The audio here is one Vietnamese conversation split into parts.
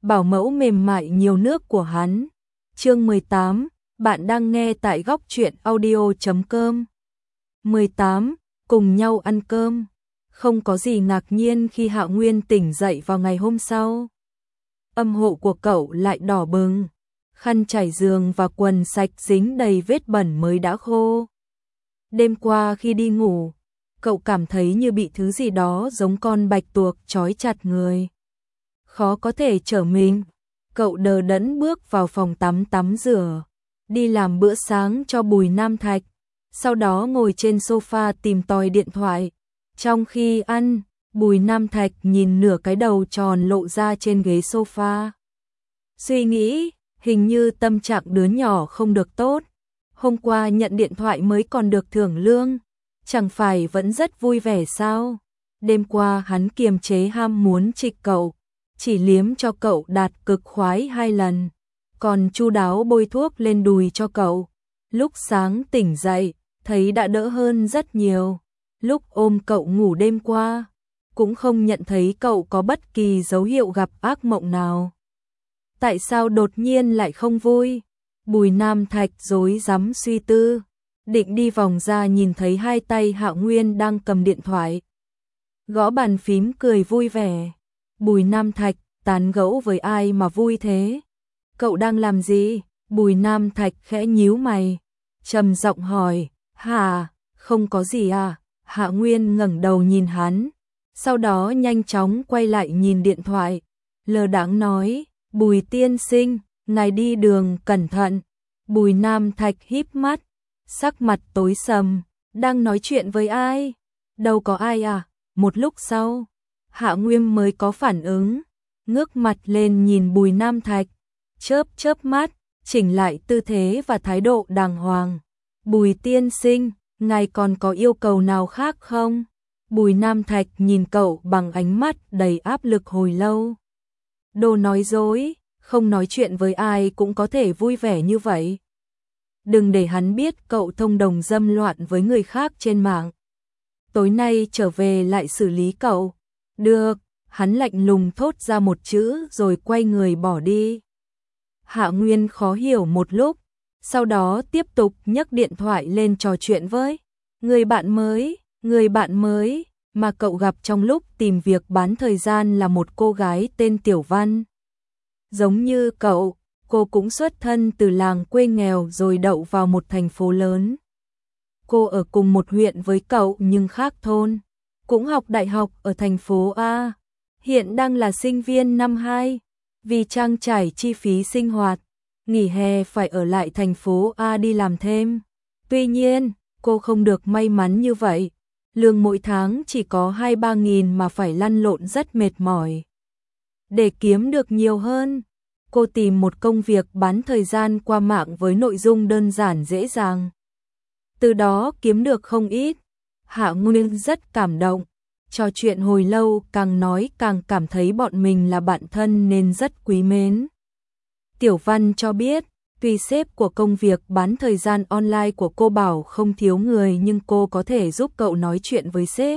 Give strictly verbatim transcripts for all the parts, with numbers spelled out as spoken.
bảo mẫu mềm mại nhiều nước của hắn. Chương mười tám, bạn đang nghe tại góc truyện audio chấm com. mười tám, cùng nhau ăn cơm. Không có gì ngạc nhiên khi Hạo Nguyên tỉnh dậy vào ngày hôm sau. Âm hộ của cậu lại đỏ bừng, khăn trải giường và quần sạch dính đầy vết bẩn mới đã khô. Đêm qua khi đi ngủ, cậu cảm thấy như bị thứ gì đó giống con bạch tuộc trói chặt người. Khó có thể trở mình, cậu đờ đẫn bước vào phòng tắm tắm rửa, đi làm bữa sáng cho Bùi Nam Thạch, sau đó ngồi trên sofa tìm tòi điện thoại. Trong khi ăn, Bùi Nam Thạch nhìn nửa cái đầu tròn lộ ra trên ghế sofa. Suy nghĩ, hình như tâm trạng đứa nhỏ không được tốt. Hôm qua nhận điện thoại mới còn được thưởng lương, chẳng phải vẫn rất vui vẻ sao? Đêm qua hắn kiềm chế ham muốn trịch cậu, chỉ liếm cho cậu đạt cực khoái hai lần, còn chu đáo bôi thuốc lên đùi cho cậu. Lúc sáng tỉnh dậy, thấy đã đỡ hơn rất nhiều. Lúc ôm cậu ngủ đêm qua, cũng không nhận thấy cậu có bất kỳ dấu hiệu gặp ác mộng nào. Tại sao đột nhiên lại không vui? Bùi Nam Thạch rối rắm suy tư, định đi vòng ra nhìn thấy hai tay Hạo Nguyên đang cầm điện thoại, gõ bàn phím cười vui vẻ. Bùi Nam Thạch, tán gẫu với ai mà vui thế? Cậu đang làm gì? Bùi Nam Thạch khẽ nhíu mày, trầm giọng hỏi. Hả, không có gì à? Hạo Nguyên ngẩng đầu nhìn hắn, sau đó nhanh chóng quay lại nhìn điện thoại, lơ đãng nói, Bùi tiên sinh, ngài đi đường cẩn thận. Bùi Nam Thạch híp mắt, sắc mặt tối sầm, đang nói chuyện với ai? Đâu có ai à? Một lúc sau, Hạo Nguyên mới có phản ứng, ngước mặt lên nhìn Bùi Nam Thạch, chớp chớp mắt, chỉnh lại tư thế và thái độ đàng hoàng. Bùi tiên sinh, ngài còn có yêu cầu nào khác không? Bùi Nam Thạch nhìn cậu bằng ánh mắt đầy áp lực hồi lâu. Đồ nói dối, không nói chuyện với ai cũng có thể vui vẻ như vậy. Đừng để hắn biết cậu thông đồng dâm loạn với người khác trên mạng. Tối nay trở về lại xử lý cậu. Được, hắn lạnh lùng thốt ra một chữ rồi quay người bỏ đi. Hạo Nguyên khó hiểu một lúc, sau đó tiếp tục nhấc điện thoại lên trò chuyện với người bạn mới, người bạn mới mà cậu gặp trong lúc tìm việc bán thời gian là một cô gái tên Tiểu Văn. Giống như cậu, cô cũng xuất thân từ làng quê nghèo rồi đậu vào một thành phố lớn. Cô ở cùng một huyện với cậu nhưng khác thôn, cũng học đại học ở thành phố A, hiện đang là sinh viên năm hai, vì trang trải chi phí sinh hoạt, nghỉ hè phải ở lại thành phố A đi làm thêm. Tuy nhiên, cô không được may mắn như vậy, lương mỗi tháng chỉ có hai ba nghìn mà phải lăn lộn rất mệt mỏi. Để kiếm được nhiều hơn, cô tìm một công việc bán thời gian qua mạng với nội dung đơn giản dễ dàng. Từ đó kiếm được không ít. Hạo Nguyên rất cảm động, trò chuyện hồi lâu càng nói càng cảm thấy bọn mình là bạn thân nên rất quý mến. Tiểu Văn cho biết, tuy sếp của công việc bán thời gian online của cô bảo không thiếu người nhưng cô có thể giúp cậu nói chuyện với sếp.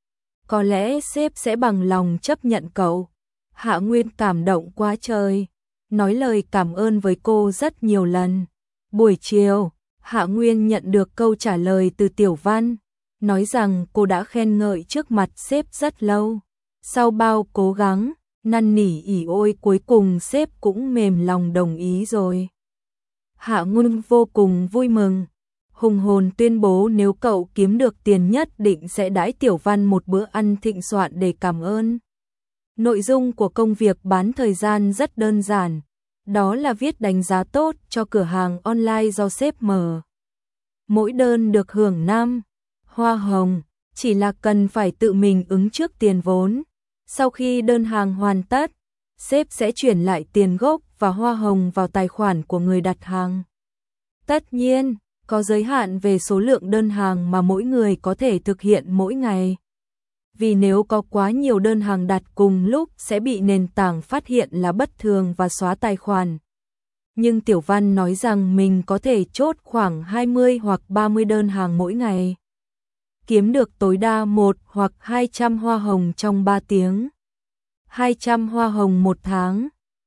Có lẽ sếp sẽ bằng lòng chấp nhận cậu. Hạo Nguyên cảm động quá trời, nói lời cảm ơn với cô rất nhiều lần. Buổi chiều, Hạo Nguyên nhận được câu trả lời từ Tiểu Văn, nói rằng cô đã khen ngợi trước mặt sếp rất lâu. Sau bao cố gắng, năn nỉ ỉ ôi cuối cùng sếp cũng mềm lòng đồng ý rồi. Hạo Nguyên vô cùng vui mừng, hùng hồn tuyên bố nếu cậu kiếm được tiền nhất định sẽ đãi Tiểu Văn một bữa ăn thịnh soạn để cảm ơn. Nội dung của công việc bán thời gian rất đơn giản, đó là viết đánh giá tốt cho cửa hàng online do sếp mở. Mỗi đơn được hưởng năm hoa hồng, chỉ là cần phải tự mình ứng trước tiền vốn. Sau khi đơn hàng hoàn tất, sếp sẽ chuyển lại tiền gốc và hoa hồng vào tài khoản của người đặt hàng. Tất nhiên, có giới hạn về số lượng đơn hàng mà mỗi người có thể thực hiện mỗi ngày. Vì nếu có quá nhiều đơn hàng đặt cùng lúc sẽ bị nền tảng phát hiện là bất thường và xóa tài khoản. Nhưng Tiểu Văn nói rằng mình có thể chốt khoảng hai mươi hoặc ba mươi đơn hàng mỗi ngày, kiếm được tối đa một hoặc hai trăm hoa hồng trong ba tiếng. hai trăm hoa hồng một tháng,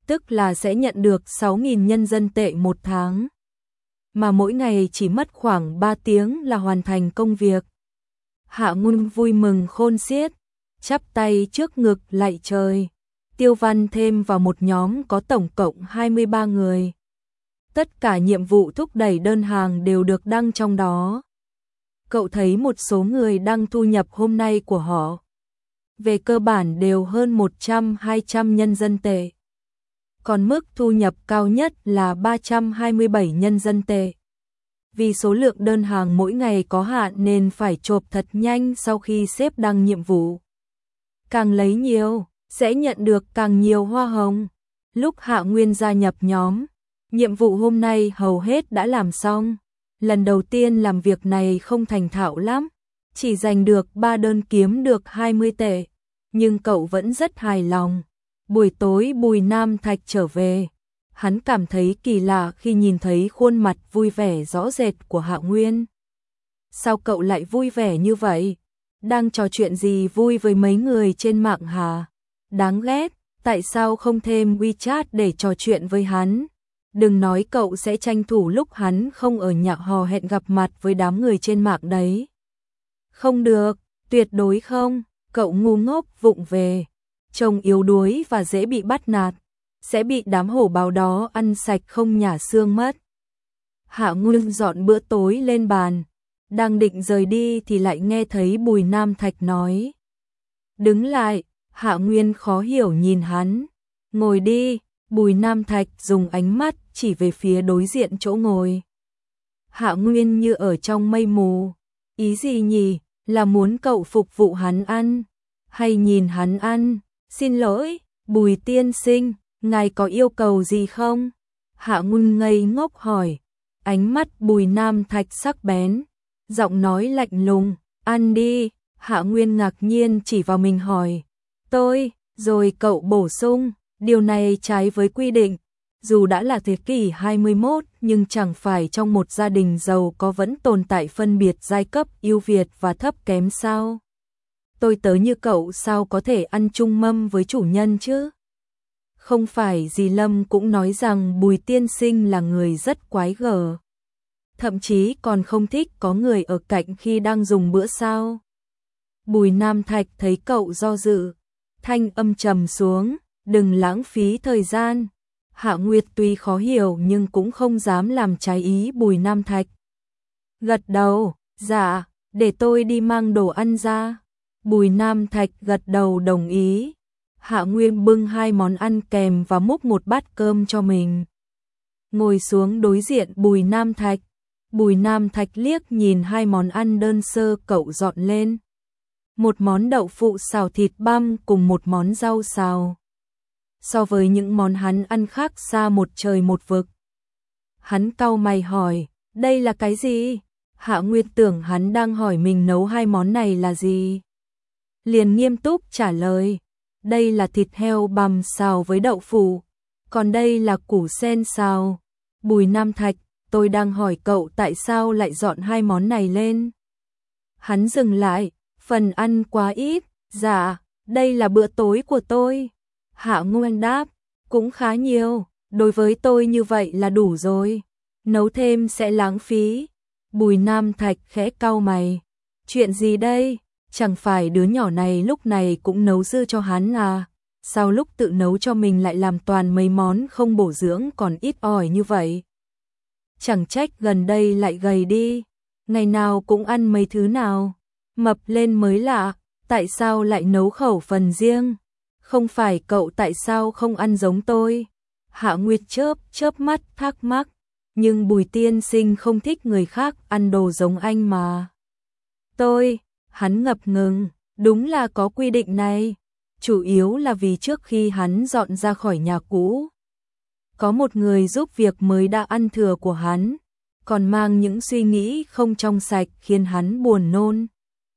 tức là sẽ nhận được sáu nghìn nhân dân tệ một tháng. Mà mỗi ngày chỉ mất khoảng ba tiếng là hoàn thành công việc. Hạ Nguyên vui mừng khôn xiết, chắp tay trước ngực lạy trời. Tiêu Văn thêm vào một nhóm có tổng cộng hai mươi ba người. Tất cả nhiệm vụ thúc đẩy đơn hàng đều được đăng trong đó. Cậu thấy một số người đăng thu nhập hôm nay của họ. Về cơ bản đều hơn một trăm đến hai trăm nhân dân tệ. Còn mức thu nhập cao nhất là ba trăm hai mươi bảy nhân dân tệ. Vì số lượng đơn hàng mỗi ngày có hạn nên phải chộp thật nhanh sau khi sếp đăng nhiệm vụ. Càng lấy nhiều, sẽ nhận được càng nhiều hoa hồng. Lúc Hạ Nguyên gia nhập nhóm, nhiệm vụ hôm nay hầu hết đã làm xong. Lần đầu tiên làm việc này không thành thạo lắm, chỉ giành được ba đơn kiếm được hai mươi tệ. Nhưng cậu vẫn rất hài lòng. Buổi tối Bùi Nam Thạch trở về, hắn cảm thấy kỳ lạ khi nhìn thấy khuôn mặt vui vẻ rõ rệt của Hạ Nguyên. Sao cậu lại vui vẻ như vậy? Đang trò chuyện gì vui với mấy người trên mạng hả? Đáng ghét, tại sao không thêm WeChat để trò chuyện với hắn? Đừng nói cậu sẽ tranh thủ lúc hắn không ở nhà hò hẹn gặp mặt với đám người trên mạng đấy. Không được, tuyệt đối không, cậu ngu ngốc vụng về, trông yếu đuối và dễ bị bắt nạt, sẽ bị đám hổ báo đó ăn sạch không nhả xương mất. Hạ Nguyên dọn bữa tối lên bàn, đang định rời đi thì lại nghe thấy Bùi Nam Thạch nói. Đứng lại, Hạ Nguyên khó hiểu nhìn hắn. Ngồi đi, Bùi Nam Thạch dùng ánh mắt chỉ về phía đối diện chỗ ngồi. Hạ Nguyên như ở trong mây mù. Ý gì nhỉ? Là muốn cậu phục vụ hắn ăn? Hay nhìn hắn ăn? Xin lỗi, Bùi tiên sinh, ngài có yêu cầu gì không? Hạ Nguyên ngây ngốc hỏi. Ánh mắt Bùi Nam Thạch sắc bén, giọng nói lạnh lùng. Ăn đi. Hạ Nguyên ngạc nhiên chỉ vào mình hỏi. Tôi, rồi cậu bổ sung. Điều này trái với quy định. Dù đã là thế kỷ hai mươi mốt nhưng chẳng phải trong một gia đình giàu có vẫn tồn tại phân biệt giai cấp ưu việt và thấp kém sao? Tôi tớ như cậu sao có thể ăn chung mâm với chủ nhân chứ? Không phải dì Lâm cũng nói rằng Bùi tiên sinh là người rất quái gở. Thậm chí còn không thích có người ở cạnh khi đang dùng bữa sao? Bùi Nam Thạch thấy cậu do dự, thanh âm trầm xuống, đừng lãng phí thời gian. Hạ Nguyệt tuy khó hiểu nhưng cũng không dám làm trái ý Bùi Nam Thạch. Gật đầu, dạ, để tôi đi mang đồ ăn ra. Bùi Nam Thạch gật đầu đồng ý. Hạ Nguyên bưng hai món ăn kèm và múc một bát cơm cho mình. Ngồi xuống đối diện Bùi Nam Thạch. Bùi Nam Thạch liếc nhìn hai món ăn đơn sơ cậu dọn lên. Một món đậu phụ xào thịt băm cùng một món rau xào. So với những món hắn ăn khác xa một trời một vực. Hắn cau mày hỏi, đây là cái gì? Hạ Nguyên tưởng hắn đang hỏi mình nấu hai món này là gì. Liền nghiêm túc trả lời, đây là thịt heo bằm xào với đậu phụ, còn đây là củ sen xào. Bùi Nam Thạch, tôi đang hỏi cậu tại sao lại dọn hai món này lên. Hắn dừng lại, phần ăn quá ít, dạ, đây là bữa tối của tôi. Hạ Nguyên đáp, cũng khá nhiều, đối với tôi như vậy là đủ rồi, nấu thêm sẽ lãng phí. Bùi Nam Thạch khẽ cau mày, chuyện gì đây, chẳng phải đứa nhỏ này lúc này cũng nấu dư cho hắn à, sao lúc tự nấu cho mình lại làm toàn mấy món không bổ dưỡng còn ít ỏi như vậy. Chẳng trách gần đây lại gầy đi, ngày nào cũng ăn mấy thứ nào, mập lên mới lạ, tại sao lại nấu khẩu phần riêng. Không phải cậu tại sao không ăn giống tôi? Hạ Nguyệt chớp chớp mắt thắc mắc, nhưng Bùi tiên sinh không thích người khác ăn đồ giống anh mà. Tôi, hắn ngập ngừng, đúng là có quy định này, chủ yếu là vì trước khi hắn dọn ra khỏi nhà cũ, có một người giúp việc mới đã ăn thừa của hắn, còn mang những suy nghĩ không trong sạch khiến hắn buồn nôn.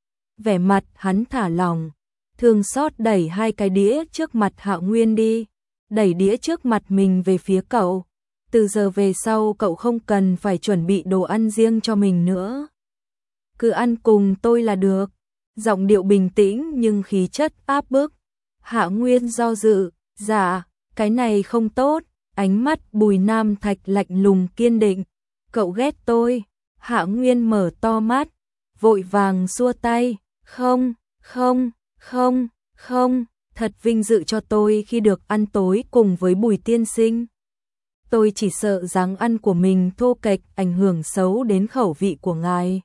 Vẻ mặt hắn thả lỏng, thương xót đẩy hai cái đĩa trước mặt Hạ Nguyên đi, đẩy đĩa trước mặt mình về phía cậu. Từ giờ về sau cậu không cần phải chuẩn bị đồ ăn riêng cho mình nữa. Cứ ăn cùng tôi là được. Giọng điệu bình tĩnh nhưng khí chất áp bức. Hạ Nguyên do dự, dạ, Cái này không tốt, ánh mắt Bùi Nam Thạch lạnh lùng kiên định. Cậu ghét tôi. Hạ Nguyên mở to mắt, vội vàng xua tay. Không, không, không, không, thật vinh dự cho tôi khi được ăn tối cùng với Bùi tiên sinh. Tôi chỉ sợ dáng ăn của mình thô kệch ảnh hưởng xấu đến khẩu vị của ngài.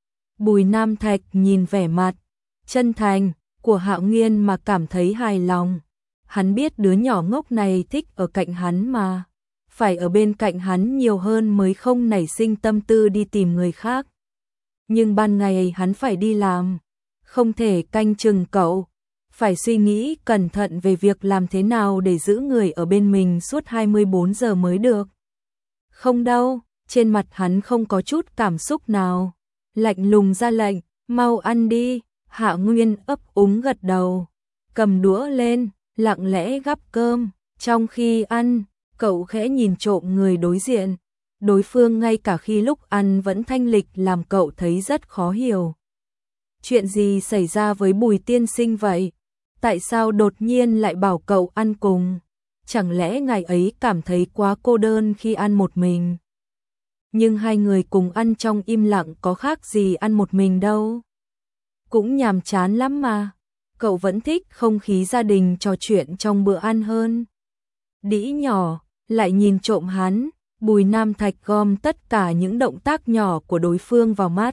Bùi Nam Thạch nhìn vẻ mặt chân thành của Hạ Nguyên mà cảm thấy hài lòng. Hắn biết đứa nhỏ ngốc này thích ở cạnh hắn mà, phải ở bên cạnh hắn nhiều hơn mới không nảy sinh tâm tư đi tìm người khác. Nhưng ban ngày hắn phải đi làm, không thể canh chừng cậu, phải suy nghĩ cẩn thận về việc làm thế nào để giữ người ở bên mình suốt hai mươi bốn giờ mới được. Không đâu, trên mặt hắn không có chút cảm xúc nào, lạnh lùng ra lệnh, mau ăn đi. Hạ Nguyên ấp úng gật đầu, cầm đũa lên, lặng lẽ gắp cơm. Trong khi ăn, cậu khẽ nhìn trộm người đối diện. Đối phương ngay cả khi lúc ăn vẫn thanh lịch làm cậu thấy rất khó hiểu. Chuyện gì xảy ra với Bùi tiên sinh vậy? Tại sao đột nhiên lại bảo cậu ăn cùng? Chẳng lẽ ngày ấy cảm thấy quá cô đơn khi ăn một mình? Nhưng hai người cùng ăn trong im lặng có khác gì ăn một mình đâu. Cũng nhàm chán lắm mà. Cậu vẫn thích không khí gia đình trò chuyện trong bữa ăn hơn. Đĩ nhỏ lại nhìn trộm hắn. Bùi Nam Thạch gom tất cả những động tác nhỏ của đối phương vào mắt.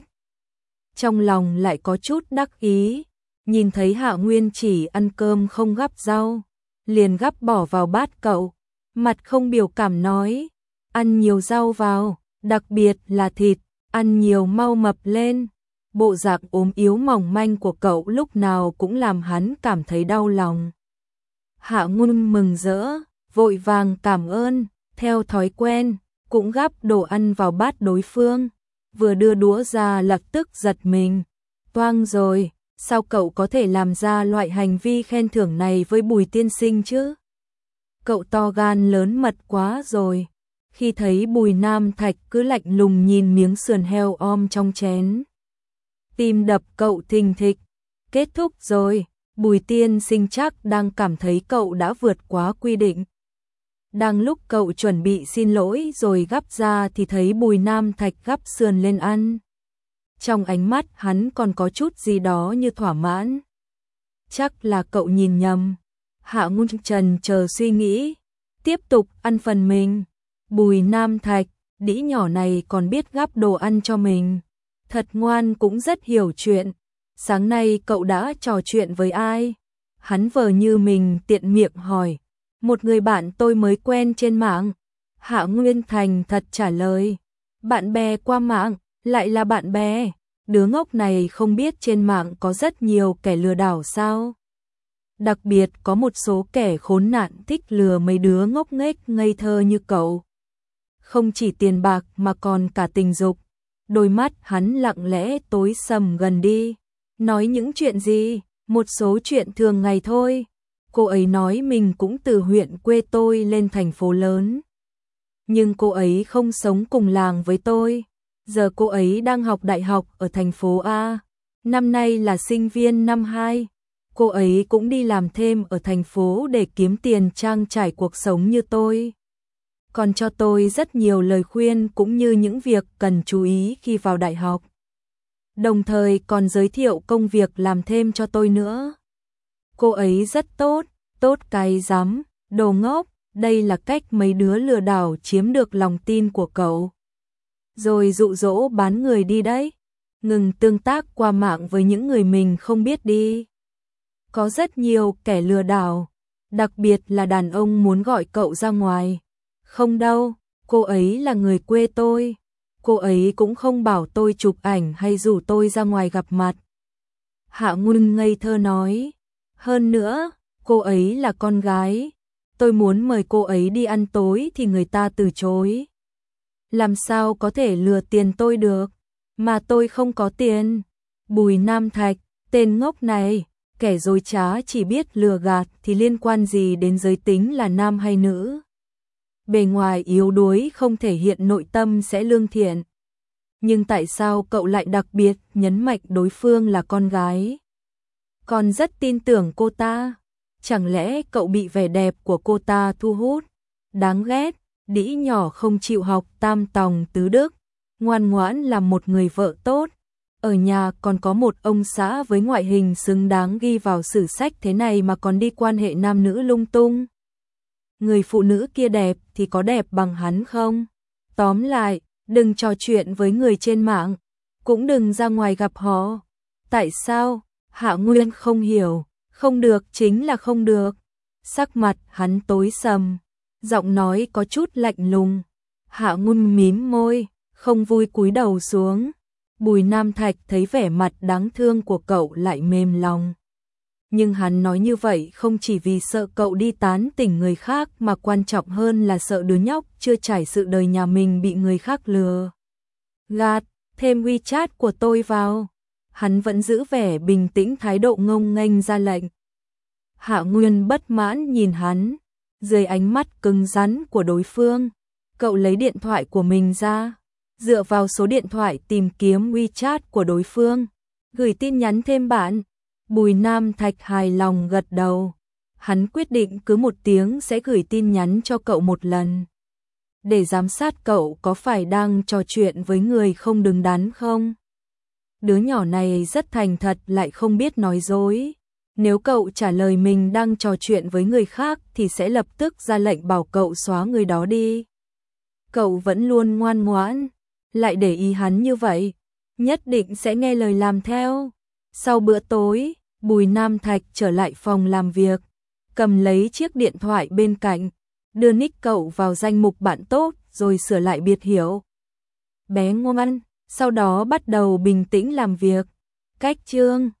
Trong lòng lại có chút đắc ý. Nhìn thấy Hạ Nguyên chỉ ăn cơm không gắp rau, liền gắp bỏ vào bát cậu. Mặt không biểu cảm nói, ăn nhiều rau vào, đặc biệt là thịt, ăn nhiều mau mập lên. Bộ dạng ốm yếu mỏng manh của cậu lúc nào cũng làm hắn cảm thấy đau lòng. Hạ Nguyên mừng rỡ, vội vàng cảm ơn, theo thói quen, cũng gắp đồ ăn vào bát đối phương. Vừa đưa đũa ra lập tức giật mình. Toang rồi, sao cậu có thể làm ra loại hành vi khen thưởng này với Bùi tiên sinh chứ? Cậu to gan lớn mật quá rồi. Khi thấy Bùi Nam Thạch cứ lạnh lùng nhìn miếng sườn heo om trong chén, tim đập cậu thình thịch. Kết thúc rồi, Bùi tiên sinh chắc đang cảm thấy cậu đã vượt quá quy định. Đang lúc cậu chuẩn bị xin lỗi rồi gắp ra thì thấy Bùi Nam Thạch gắp sườn lên ăn. Trong ánh mắt hắn còn có chút gì đó như thỏa mãn. Chắc là cậu nhìn nhầm. Hạ Nguyên trần chờ suy nghĩ, tiếp tục ăn phần mình. Bùi Nam Thạch, đĩ nhỏ này còn biết gắp đồ ăn cho mình. Thật ngoan, cũng rất hiểu chuyện. Sáng nay cậu đã trò chuyện với ai? Hắn vờ như mình tiện miệng hỏi. Một người bạn tôi mới quen trên mạng. Hạ Nguyên thành thật trả lời. Bạn bè qua mạng, lại là bạn bè. Đứa ngốc này không biết trên mạng có rất nhiều kẻ lừa đảo sao? Đặc biệt có một số kẻ khốn nạn thích lừa mấy đứa ngốc nghếch ngây thơ như cậu. Không chỉ tiền bạc mà còn cả tình dục. Đôi mắt hắn lặng lẽ tối sầm gần đi. Nói những chuyện gì? Một số chuyện thường ngày thôi. Cô ấy nói mình cũng từ huyện quê tôi lên thành phố lớn. Nhưng cô ấy không sống cùng làng với tôi. Giờ cô ấy đang học đại học ở thành phố A. Năm nay là sinh viên năm hai. Cô ấy cũng đi làm thêm ở thành phố để kiếm tiền trang trải cuộc sống như tôi. Còn cho tôi rất nhiều lời khuyên cũng như những việc cần chú ý khi vào đại học. Đồng thời còn giới thiệu công việc làm thêm cho tôi nữa. Cô ấy rất tốt, tốt cái rắm, đồ ngốc. Đây là cách mấy đứa lừa đảo chiếm được lòng tin của cậu, rồi dụ dỗ bán người đi đấy. Ngừng tương tác qua mạng với những người mình không biết đi. Có rất nhiều kẻ lừa đảo, đặc biệt là đàn ông muốn gọi cậu ra ngoài. Không đâu, cô ấy là người quê tôi. Cô ấy cũng không bảo tôi chụp ảnh hay rủ tôi ra ngoài gặp mặt. Hạ Nguyên ngây thơ nói. Hơn nữa, cô ấy là con gái. Tôi muốn mời cô ấy đi ăn tối thì người ta từ chối. Làm sao có thể lừa tiền tôi được, mà tôi không có tiền. Bùi Nam Thạch, tên ngốc này, kẻ dối trá chỉ biết lừa gạt thì liên quan gì đến giới tính là nam hay nữ. Bề ngoài yếu đuối không thể hiện nội tâm sẽ lương thiện. Nhưng tại sao cậu lại đặc biệt nhấn mạnh đối phương là con gái? Còn rất tin tưởng cô ta. Chẳng lẽ cậu bị vẻ đẹp của cô ta thu hút? Đáng ghét, đĩ nhỏ không chịu học tam tòng tứ đức, ngoan ngoãn làm một người vợ tốt. Ở nhà còn có một ông xã với ngoại hình xứng đáng ghi vào sử sách thế này mà còn đi quan hệ nam nữ lung tung. Người phụ nữ kia đẹp thì có đẹp bằng hắn không? Tóm lại, đừng trò chuyện với người trên mạng, cũng đừng ra ngoài gặp họ. Tại sao? Hạ Nguyên không hiểu. Không được chính là không được. Sắc mặt hắn tối sầm, giọng nói có chút lạnh lùng. Hạ Nguyên mím môi, không vui cúi đầu xuống. Bùi Nam Thạch thấy vẻ mặt đáng thương của cậu lại mềm lòng. Nhưng hắn nói như vậy không chỉ vì sợ cậu đi tán tỉnh người khác mà quan trọng hơn là sợ đứa nhóc chưa trải sự đời nhà mình bị người khác lừa gạt. Thêm WeChat của tôi vào. Hắn vẫn giữ vẻ bình tĩnh, thái độ ngông nghênh ra lệnh. Hạ Nguyên bất mãn nhìn hắn, dưới ánh mắt cứng rắn của đối phương, cậu lấy điện thoại của mình ra, dựa vào số điện thoại tìm kiếm WeChat của đối phương, gửi tin nhắn thêm bạn. Bùi Nam Thạch hài lòng gật đầu. Hắn quyết định cứ một tiếng sẽ gửi tin nhắn cho cậu một lần, để giám sát cậu có phải đang trò chuyện với người không đứng đắn không. Đứa nhỏ này rất thành thật lại không biết nói dối. Nếu cậu trả lời mình đang trò chuyện với người khác thì sẽ lập tức ra lệnh bảo cậu xóa người đó đi. Cậu vẫn luôn ngoan ngoãn, lại để ý hắn như vậy, nhất định sẽ nghe lời làm theo. Sau bữa tối, Bùi Nam Thạch trở lại phòng làm việc, cầm lấy chiếc điện thoại bên cạnh, đưa nick cậu vào danh mục bạn tốt rồi sửa lại biệt hiệu bé ngoan, sau đó bắt đầu bình tĩnh làm việc. Cách chương